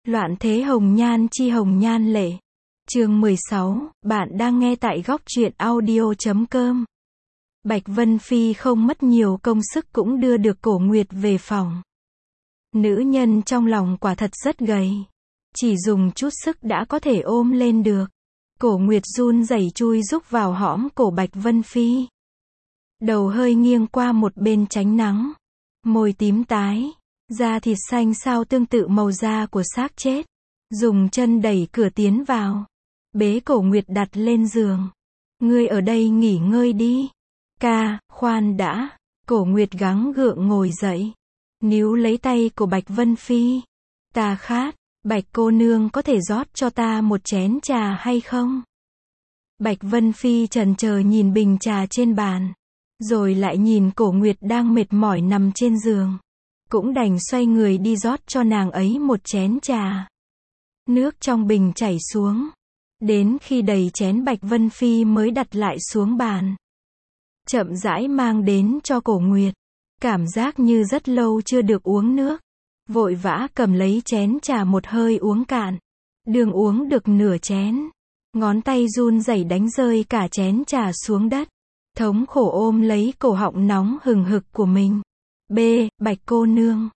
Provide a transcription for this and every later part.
Loạn thế hồng nhan chi hồng nhan lệ. Chương 16, bạn đang nghe tại góc truyện audio.com. Bạch Vân Phi không mất nhiều công sức cũng đưa được Cổ Nguyệt về phòng. Nữ nhân trong lòng quả thật rất gầy. Chỉ dùng chút sức đã có thể ôm lên được. Cổ Nguyệt run rẩy chui rúc vào hõm cổ Bạch Vân Phi. Đầu hơi nghiêng qua một bên tránh nắng. Môi tím tái. Da thịt xanh xao tương tự màu da của xác chết. Dùng chân đẩy cửa tiến vào. Bế Cổ Nguyệt đặt lên giường. Ngươi ở đây nghỉ ngơi đi. Ca, khoan đã. Cổ Nguyệt gắng gượng ngồi dậy. Níu lấy tay của Bạch Vân Phi. Ta khát. Bạch cô nương có thể rót cho ta một chén trà hay không? Bạch Vân Phi chần chờ nhìn bình trà trên bàn. Rồi lại nhìn Cổ Nguyệt đang mệt mỏi nằm trên giường. Cũng đành xoay người đi rót cho nàng ấy một chén trà. Nước trong bình chảy xuống. Đến khi đầy chén Bạch Vân Phi mới đặt lại xuống bàn. Chậm rãi mang đến cho Cổ Nguyệt. Cảm giác như rất lâu chưa được uống nước. Vội vã cầm lấy chén trà một hơi uống cạn. Đường uống được nửa chén. Ngón tay run rẩy đánh rơi cả chén trà xuống đất. Thống khổ ôm lấy cổ họng nóng hừng hực của mình. Bạch cô nương.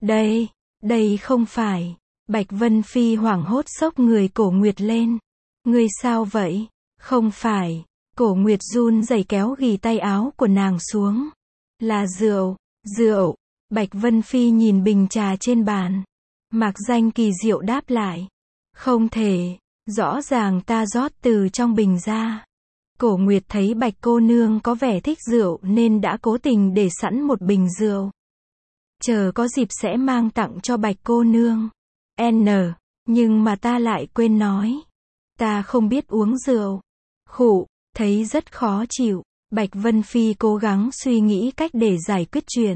Đây không phải. Bạch Vân Phi hoảng hốt xốc người Cổ Nguyệt lên. Ngươi sao vậy? Không phải. Cổ Nguyệt run rẩy kéo ghì tay áo của nàng xuống. Là rượu. Bạch Vân Phi nhìn bình trà trên bàn. Mạc Danh kỳ diệu đáp lại. Không thể. Rõ ràng ta rót từ trong bình ra. Cổ Nguyệt thấy Bạch cô nương có vẻ thích rượu nên đã cố tình để sẵn một bình rượu. Chờ có dịp sẽ mang tặng cho Bạch cô nương. Nhưng mà ta lại quên nói. Ta không biết uống rượu. Khụ, thấy rất khó chịu. Bạch Vân Phi cố gắng suy nghĩ cách để giải quyết chuyện.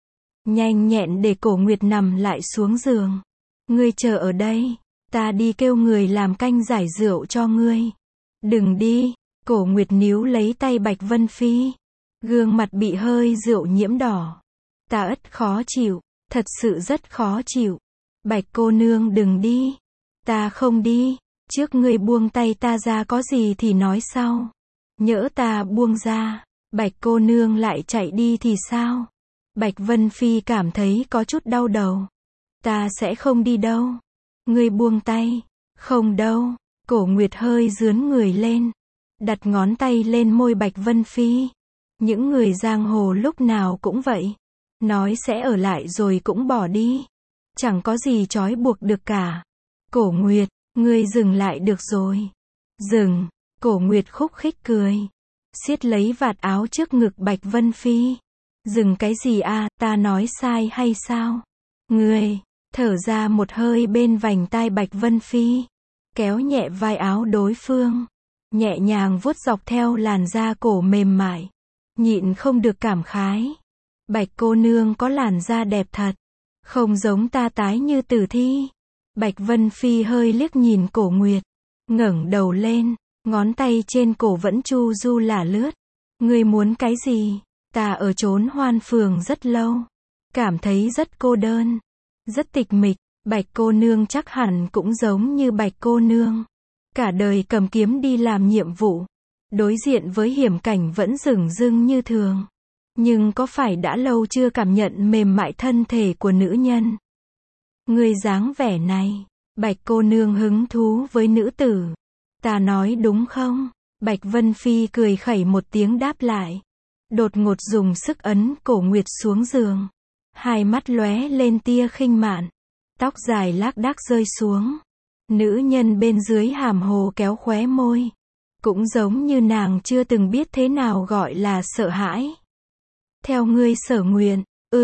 Nhanh nhẹn để Cổ Nguyệt nằm lại xuống giường. Ngươi chờ ở đây. Ta đi kêu người làm canh giải rượu cho ngươi. Đừng đi. Cổ Nguyệt níu lấy tay Bạch Vân Phi. Gương mặt bị hơi rượu nhiễm đỏ. Ta ất khó chịu. Thật sự rất khó chịu. Bạch cô nương đừng đi. Ta không đi. Trước ngươi buông tay ta ra có gì thì nói sau. Nhỡ ta buông ra. Bạch cô nương lại chạy đi thì sao? Bạch Vân Phi cảm thấy có chút đau đầu. Ta sẽ không đi đâu. Ngươi buông tay. Không đâu. Cổ Nguyệt hơi rướn người lên. Đặt ngón tay lên môi Bạch Vân Phi. Những người giang hồ lúc nào cũng vậy. Nói sẽ ở lại rồi cũng bỏ đi. Chẳng có gì trói buộc được cả. Cổ Nguyệt, ngươi dừng lại được rồi. Dừng. Cổ Nguyệt khúc khích cười. Siết lấy vạt áo trước ngực Bạch Vân Phi. Dừng cái gì à, ta nói sai hay sao? Ngươi, thở ra một hơi bên vành tai Bạch Vân Phi. Kéo nhẹ vai áo đối phương. Nhẹ nhàng vuốt dọc theo làn da cổ mềm mại. Nhịn không được cảm khái. Bạch cô nương có làn da đẹp thật. Không giống ta tái như Tử Thi. Bạch Vân Phi hơi liếc nhìn Cổ Nguyệt. Ngẩng đầu lên. Ngón tay trên cổ vẫn chu du lả lướt. Ngươi muốn cái gì? Ta ở chốn hoan phường rất lâu. Cảm thấy rất cô đơn. Rất tịch mịch. Bạch cô nương chắc hẳn cũng giống như Bạch cô nương. Cả đời cầm kiếm đi làm nhiệm vụ. Đối diện với hiểm cảnh vẫn dửng dưng như thường. Nhưng có phải đã lâu chưa cảm nhận mềm mại thân thể của nữ nhân? Ngươi dáng vẻ này. Bạch cô nương hứng thú với nữ tử. Ta nói đúng không? Bạch Vân Phi cười khẩy một tiếng đáp lại. Đột ngột dùng sức ấn Cổ Nguyệt xuống giường. Hai mắt lóe lên tia khinh mạn. Tóc dài lác đác rơi xuống. Nữ nhân bên dưới hàm hồ kéo khóe môi. Cũng giống như nàng chưa từng biết thế nào gọi là sợ hãi. Theo ngươi sở nguyện.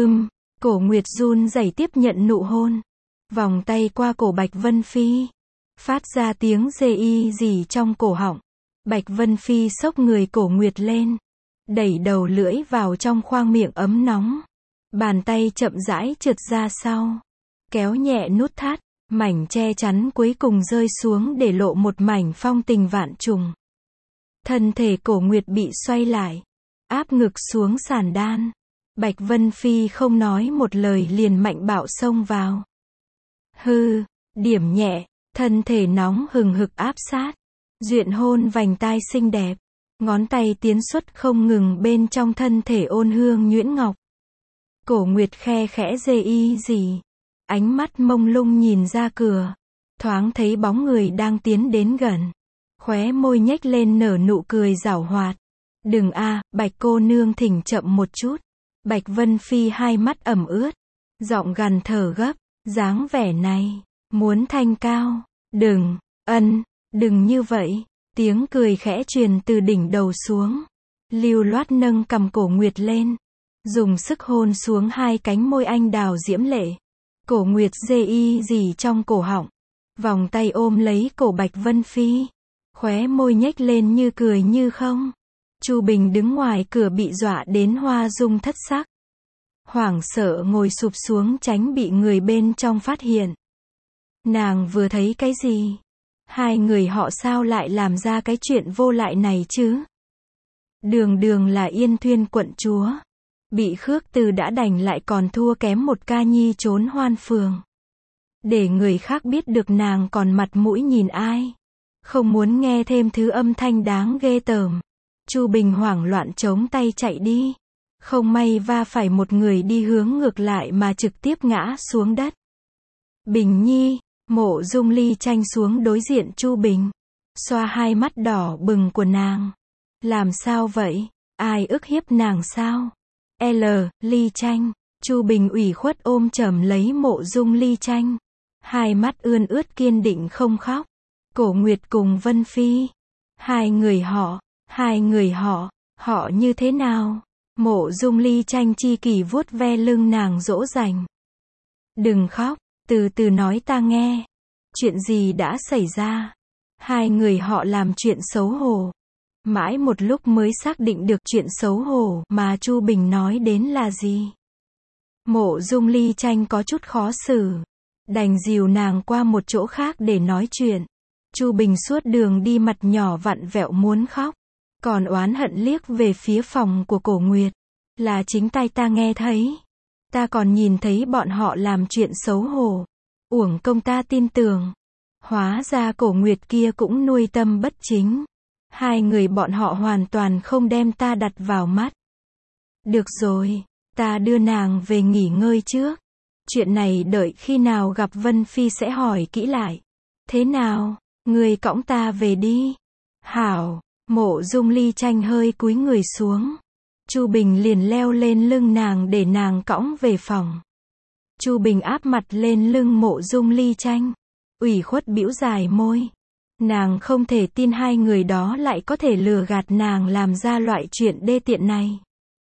Cổ Nguyệt run rẩy tiếp nhận nụ hôn. Vòng tay qua cổ Bạch Vân Phi. Phát ra tiếng rê y gì trong cổ họng. Bạch Vân Phi xốc người Cổ Nguyệt lên. Đẩy đầu lưỡi vào trong khoang miệng ấm nóng. Bàn tay chậm rãi trượt ra sau. Kéo nhẹ nút thắt. Mảnh che chắn cuối cùng rơi xuống để lộ một mảnh phong tình vạn trùng. Thân thể Cổ Nguyệt bị xoay lại. Áp ngực xuống sàn đan. Bạch Vân Phi không nói một lời liền mạnh bạo xông vào. Điểm nhẹ, thân thể nóng hừng hực áp sát. Duyện hôn vành tai xinh đẹp. Ngón tay tiến xuất không ngừng bên trong thân thể ôn hương nhuyễn ngọc. Cổ Nguyệt khe khẽ dê y gì. Ánh mắt mông lung nhìn ra cửa. Thoáng thấy bóng người đang tiến đến gần. Khóe môi nhếch lên nở nụ cười giảo hoạt. Đừng a, Bạch cô nương thỉnh chậm một chút. Bạch Vân Phi hai mắt ẩm ướt. Giọng gằn thở gấp. Dáng vẻ này. Muốn thanh cao. Đừng, đừng như vậy. Tiếng cười khẽ truyền từ đỉnh đầu xuống. Lưu loát nâng cằm Cổ Nguyệt lên. Dùng sức hôn xuống hai cánh môi anh đào diễm lệ. Cổ Nguyệt dê y gì trong cổ họng. Vòng tay ôm lấy cổ Bạch Vân Phi. Khóe môi nhếch lên như cười như không. Chu Bình đứng ngoài cửa bị dọa đến hoa dung thất sắc. Hoảng sợ ngồi sụp xuống tránh bị người bên trong phát hiện. Nàng vừa thấy cái gì? Hai người họ sao lại làm ra cái chuyện vô lại này chứ? Đường đường là Yên Thuyên quận chúa. Bị Khước Từ đã đành lại còn thua kém một ca nhi trốn hoan phường. Để người khác biết được nàng còn mặt mũi nhìn ai. Không muốn nghe thêm thứ âm thanh đáng ghê tởm. Chu Bình hoảng loạn chống tay chạy đi. Không may va phải một người đi hướng ngược lại mà trực tiếp ngã xuống đất. Bình Nhi, Mộ Dung Ly Tranh xuống đối diện Chu Bình. Xoa hai mắt đỏ bừng của nàng. Làm sao vậy? Ai ức hiếp nàng sao? Ly Tranh. Chu Bình ủy khuất ôm chầm lấy Mộ Dung Ly Tranh. Hai mắt ươn ướt kiên định không khóc. Cổ Nguyệt cùng Vân Phi. Hai người họ như thế nào? Mộ Dung Ly Tranh chi kỷ vuốt ve lưng nàng dỗ dành. Đừng khóc, từ từ nói ta nghe. Chuyện gì đã xảy ra? Hai người họ làm chuyện xấu hổ. Mãi một lúc mới xác định được chuyện xấu hổ mà Chu Bình nói đến là gì. Mộ Dung Ly Tranh có chút khó xử. Đành dìu nàng qua một chỗ khác để nói chuyện. Chu Bình suốt đường đi mặt nhỏ vặn vẹo muốn khóc. Còn oán hận liếc về phía phòng của Cổ Nguyệt. Là chính tay ta nghe thấy. Ta còn nhìn thấy bọn họ làm chuyện xấu hổ. Uổng công ta tin tưởng. Hóa ra Cổ Nguyệt kia cũng nuôi tâm bất chính. Hai người bọn họ hoàn toàn không đem ta đặt vào mắt. Được rồi, ta đưa nàng về nghỉ ngơi trước. Chuyện này đợi khi nào gặp Vân Phi sẽ hỏi kỹ lại. Thế nào, ngươi cõng ta về đi. Hảo. Mộ Dung Ly Tranh hơi cúi người xuống. Chu Bình liền leo lên lưng nàng để nàng cõng về phòng. Chu Bình áp mặt lên lưng Mộ Dung Ly Tranh. Ủy khuất bĩu dài môi. Nàng không thể tin hai người đó lại có thể lừa gạt nàng làm ra loại chuyện đê tiện này.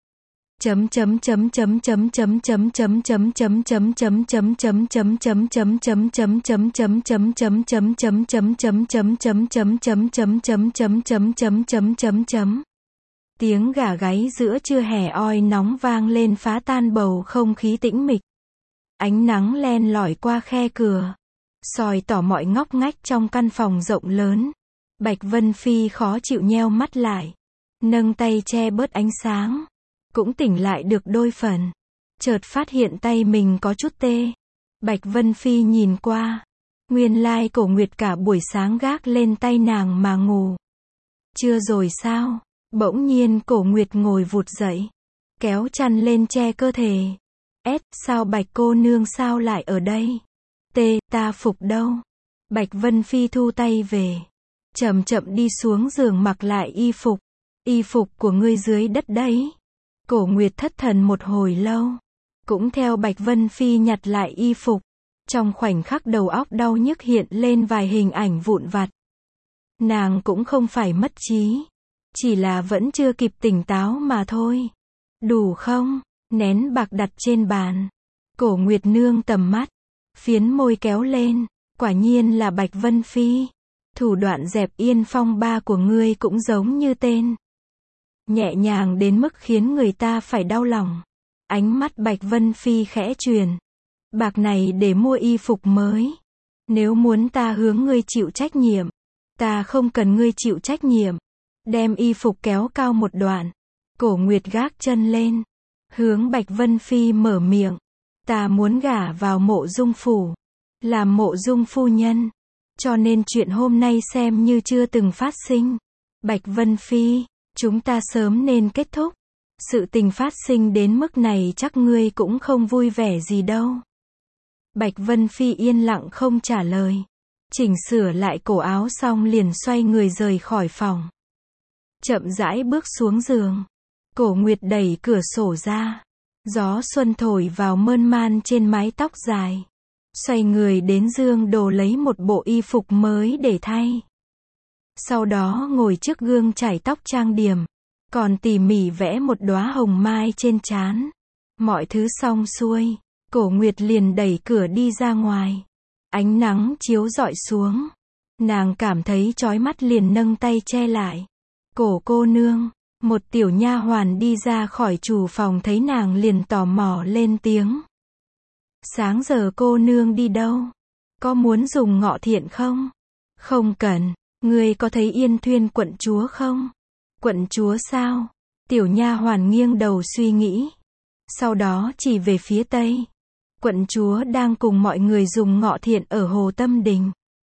Tiếng gà gáy giữa trưa hè oi nóng vang lên phá tan bầu không khí tĩnh mịch. Ánh nắng len lỏi qua khe cửa, soi tỏ mọi ngóc ngách trong căn phòng rộng lớn. Bạch Vân Phi khó chịu nheo mắt lại, nâng tay che bớt ánh sáng. Cũng tỉnh lại được đôi phần. Chợt phát hiện tay mình có chút tê. Bạch Vân Phi nhìn qua. Nguyên lai Cổ Nguyệt cả buổi sáng gác lên tay nàng mà ngủ. Chưa rồi sao? Bỗng nhiên Cổ Nguyệt ngồi vụt dậy. Kéo chăn lên che cơ thể. Sao Bạch cô nương sao lại ở đây? Ta phục đâu? Bạch Vân Phi thu tay về. Chậm chậm đi xuống giường mặc lại y phục. Y phục của ngươi dưới đất đấy. Cổ Nguyệt thất thần một hồi lâu. Cũng theo Bạch Vân Phi nhặt lại y phục. Trong khoảnh khắc đầu óc đau nhức hiện lên vài hình ảnh vụn vặt. Nàng cũng không phải mất trí. Chỉ là vẫn chưa kịp tỉnh táo mà thôi. Đủ không? Nén bạc đặt trên bàn. Cổ Nguyệt nương tầm mắt. Phiến môi kéo lên. Quả nhiên là Bạch Vân Phi. Thủ đoạn dẹp yên phong ba của ngươi cũng giống như tên. Nhẹ nhàng đến mức khiến người ta phải đau lòng. Ánh mắt Bạch Vân Phi khẽ truyền. Bạc này để mua y phục mới. Nếu muốn ta hướng ngươi chịu trách nhiệm. Ta không cần ngươi chịu trách nhiệm. Đem y phục kéo cao một đoạn. Cổ Nguyệt gác chân lên. Hướng Bạch Vân Phi mở miệng. Ta muốn gả vào Mộ Dung phủ. làm Mộ Dung phu nhân. Cho nên chuyện hôm nay xem như chưa từng phát sinh. Bạch Vân Phi, chúng ta sớm nên kết thúc. Sự tình phát sinh đến mức này chắc ngươi cũng không vui vẻ gì đâu. Bạch Vân Phi yên lặng không trả lời. Chỉnh sửa lại cổ áo xong liền xoay người rời khỏi phòng. Chậm rãi bước xuống giường. Cổ Nguyệt đẩy cửa sổ ra. Gió xuân thổi vào mơn man trên mái tóc dài. Xoay người đến giường đồ lấy một bộ y phục mới để thay. Sau đó ngồi trước gương chải tóc trang điểm. Còn tỉ mỉ vẽ một đóa hồng mai trên trán. Mọi thứ xong xuôi. Cổ Nguyệt liền đẩy cửa đi ra ngoài. Ánh nắng chiếu rọi xuống. Nàng cảm thấy chói mắt liền nâng tay che lại. Cổ cô nương. Một tiểu nha hoàn đi ra khỏi chủ phòng thấy nàng liền tò mò lên tiếng. Sáng giờ cô nương đi đâu? Có muốn dùng ngọ thiện không? Không cần. Ngươi có thấy Yên Thuyên quận chúa không? Quận chúa sao? Tiểu nha hoàn nghiêng đầu suy nghĩ. Sau đó chỉ về phía tây. Quận chúa đang cùng mọi người dùng ngọ thiện ở Hồ Tâm Đình.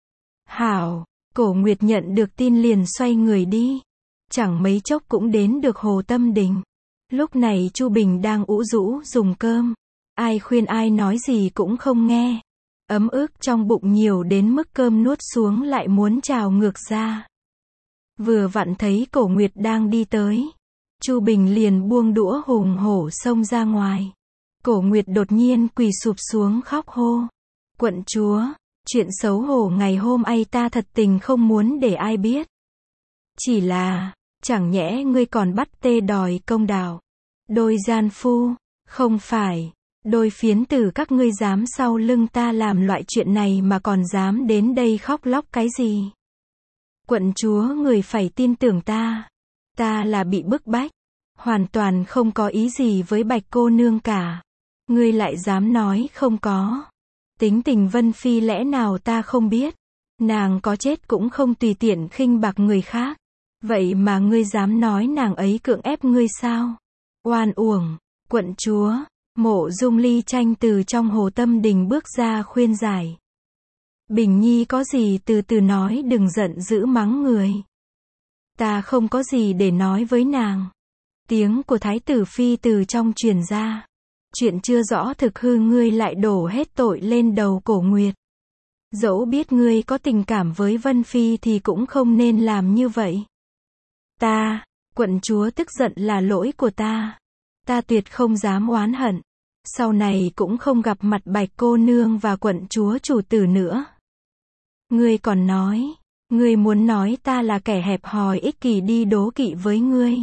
Hảo, Cổ Nguyệt nhận được tin liền xoay người đi. Chẳng mấy chốc cũng đến được Hồ Tâm Đình. Lúc này Chu Bình đang ủ rũ dùng cơm. Ai khuyên ai nói gì cũng không nghe. Ấm ức trong bụng nhiều đến mức cơm nuốt xuống lại muốn trào ngược ra. Vừa vặn thấy Cổ Nguyệt đang đi tới. Chu Bình liền buông đũa hùng hổ xông ra ngoài. Cổ Nguyệt đột nhiên quỳ sụp xuống khóc hô. Quận chúa, chuyện xấu hổ ngày hôm ấy ta thật tình không muốn để ai biết. Chỉ là, chẳng nhẽ ngươi còn bắt tê đòi công đạo. Đôi gian phu, không phải, đôi phiến tử các ngươi dám sau lưng ta làm loại chuyện này mà còn dám đến đây khóc lóc cái gì. Quận chúa người phải tin tưởng ta. Ta là bị bức bách. Hoàn toàn không có ý gì với Bạch cô nương cả. Ngươi lại dám nói không có. Tính tình Vân Phi lẽ nào ta không biết. Nàng có chết cũng không tùy tiện khinh bạc người khác. Vậy mà ngươi dám nói nàng ấy cưỡng ép ngươi sao? Oan uổng, quận chúa. Mộ Dung Ly Tranh từ trong Hồ Tâm Đình bước ra khuyên giải. Bình Nhi có gì từ từ nói, đừng giận dữ mắng người. Ta không có gì để nói với nàng. Tiếng của Thái tử Phi từ trong truyền ra. Chuyện chưa rõ thực hư ngươi lại đổ hết tội lên đầu Cổ Nguyệt. Dẫu biết ngươi có tình cảm với Vân Phi thì cũng không nên làm như vậy. Quận chúa tức giận là lỗi của ta. Ta tuyệt không dám oán hận. Sau này cũng không gặp mặt Bạch cô nương và quận chúa chủ tử nữa. Ngươi còn nói, ngươi muốn nói ta là kẻ hẹp hòi ích kỷ đi đố kỵ với ngươi.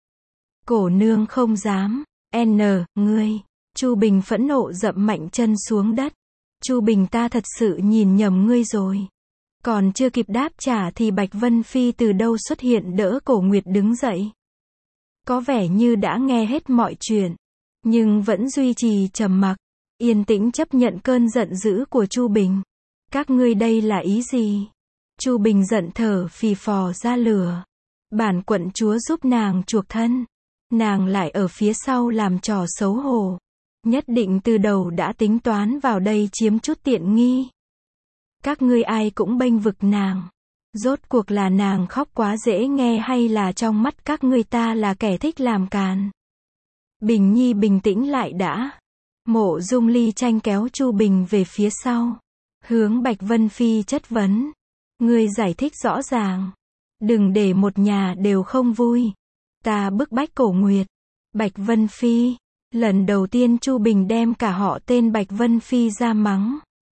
Cổ nương không dám. Ngươi. Chu Bình phẫn nộ dậm mạnh chân xuống đất. Chu Bình, ta thật sự nhìn nhầm ngươi rồi. Còn chưa kịp đáp trả thì Bạch Vân Phi từ đâu xuất hiện đỡ Cổ Nguyệt đứng dậy. Có vẻ như đã nghe hết mọi chuyện, nhưng vẫn duy trì trầm mặc, yên tĩnh chấp nhận cơn giận dữ của Chu Bình. Các ngươi đây là ý gì? Chu Bình giận thở phì phò ra lửa. Bản quận chúa giúp nàng chuộc thân. Nàng lại ở phía sau làm trò xấu hổ. Nhất định từ đầu đã tính toán vào đây chiếm chút tiện nghi. Các ngươi ai cũng bênh vực nàng. Rốt cuộc là nàng khóc quá dễ nghe hay là trong mắt các ngươi ta là kẻ thích làm càn? Bình Nhi bình tĩnh lại đã. Mộ Dung Ly Tranh kéo Chu Bình về phía sau. Hướng Bạch Vân Phi chất vấn. Ngươi giải thích rõ ràng. Đừng để một nhà đều không vui. Ta bức bách Cổ Nguyệt. Bạch Vân Phi. Lần đầu tiên Chu Bình đem cả họ tên Bạch Vân Phi ra mắng.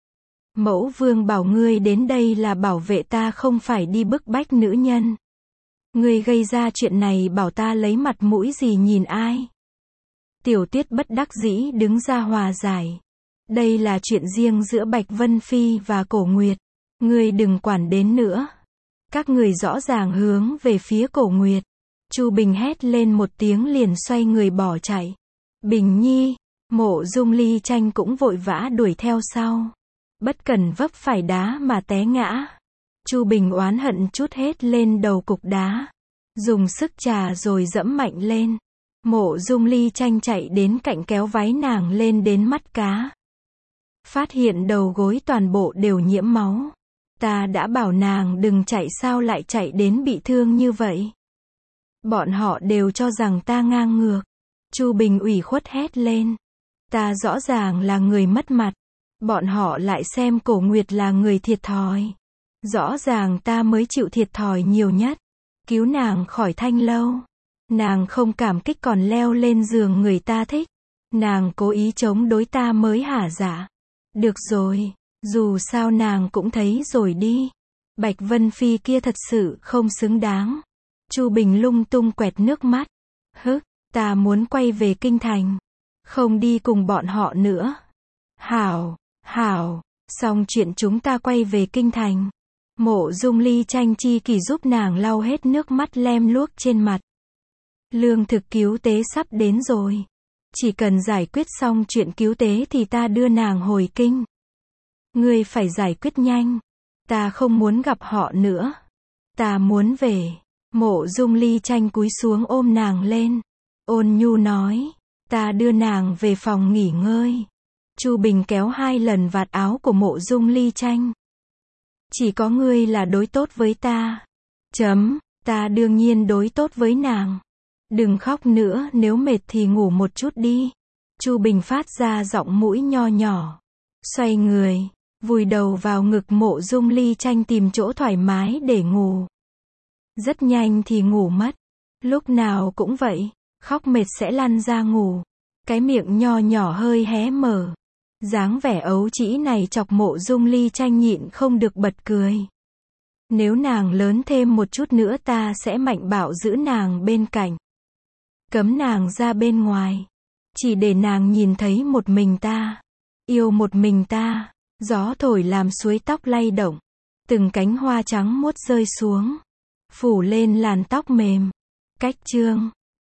Mẫu vương bảo ngươi đến đây là bảo vệ ta, không phải đi bức bách nữ nhân. Ngươi gây ra chuyện này bảo ta lấy mặt mũi gì nhìn ai? Tiểu Tuyết bất đắc dĩ đứng ra hòa giải. Đây là chuyện riêng giữa Bạch Vân Phi và Cổ Nguyệt. Ngươi đừng quản đến nữa. Các người rõ ràng hướng về phía Cổ Nguyệt. Chu Bình hét lên một tiếng liền xoay người bỏ chạy. Bình Nhi, Mộ Dung Ly Tranh cũng vội vã đuổi theo sau. Bất cần vấp phải đá mà té ngã. Chu Bình oán hận trút hết lên đầu cục đá. Dùng sức chà rồi dẫm mạnh lên. Mộ Dung Ly Tranh chạy đến cạnh kéo váy nàng lên đến mắt cá. Phát hiện đầu gối toàn bộ đều nhiễm máu. Ta đã bảo nàng đừng chạy, sao lại chạy đến bị thương như vậy? Bọn họ đều cho rằng ta ngang ngược. Chu Bình ủy khuất hét lên. Ta rõ ràng là người mất mặt. Bọn họ lại xem Cổ Nguyệt là người thiệt thòi. Rõ ràng ta mới chịu thiệt thòi nhiều nhất. Cứu nàng khỏi Thanh Lâu. Nàng không cảm kích còn leo lên giường người ta thích. Nàng cố ý chống đối ta mới hả dạ. Được rồi, dù sao nàng cũng thấy rồi đi. Bạch Vân Phi kia thật sự không xứng đáng. Chu Bình lung tung quẹt nước mắt. Ta muốn quay về kinh thành. Không đi cùng bọn họ nữa. Hảo, xong chuyện chúng ta quay về kinh thành. Mộ Dung Ly Tranh chi kỷ giúp nàng lau hết nước mắt lem luốc trên mặt. Lương thực cứu tế sắp đến rồi. Chỉ cần giải quyết xong chuyện cứu tế thì ta đưa nàng hồi kinh. Ngươi phải giải quyết nhanh. Ta không muốn gặp họ nữa. Ta muốn về. Mộ Dung Ly Tranh cúi xuống ôm nàng lên. Ôn nhu nói. Ta đưa nàng về phòng nghỉ ngơi. Chu Bình kéo 2 lần vạt áo của Mộ Dung Ly Tranh. Chỉ có ngươi là đối tốt với ta. Ta đương nhiên đối tốt với nàng. Đừng khóc nữa, nếu mệt thì ngủ một chút đi. Chu Bình phát ra giọng mũi nho nhỏ. Xoay người, vùi đầu vào ngực Mộ Dung Ly Tranh tìm chỗ thoải mái để ngủ. Rất nhanh thì ngủ mất. Lúc nào cũng vậy, khóc mệt sẽ lăn ra ngủ. Cái miệng nho nhỏ hơi hé mở. Dáng vẻ ấu trĩ này chọc Mộ Dung Ly Tranh nhịn không được bật cười. Nếu nàng lớn thêm một chút nữa ta sẽ mạnh bạo giữ nàng bên cạnh. Cấm nàng ra bên ngoài. Chỉ để nàng nhìn thấy một mình ta. Yêu một mình ta. Gió thổi làm suối tóc lay động. Từng cánh hoa trắng muốt rơi xuống. Phủ lên làn tóc mềm. Cách chương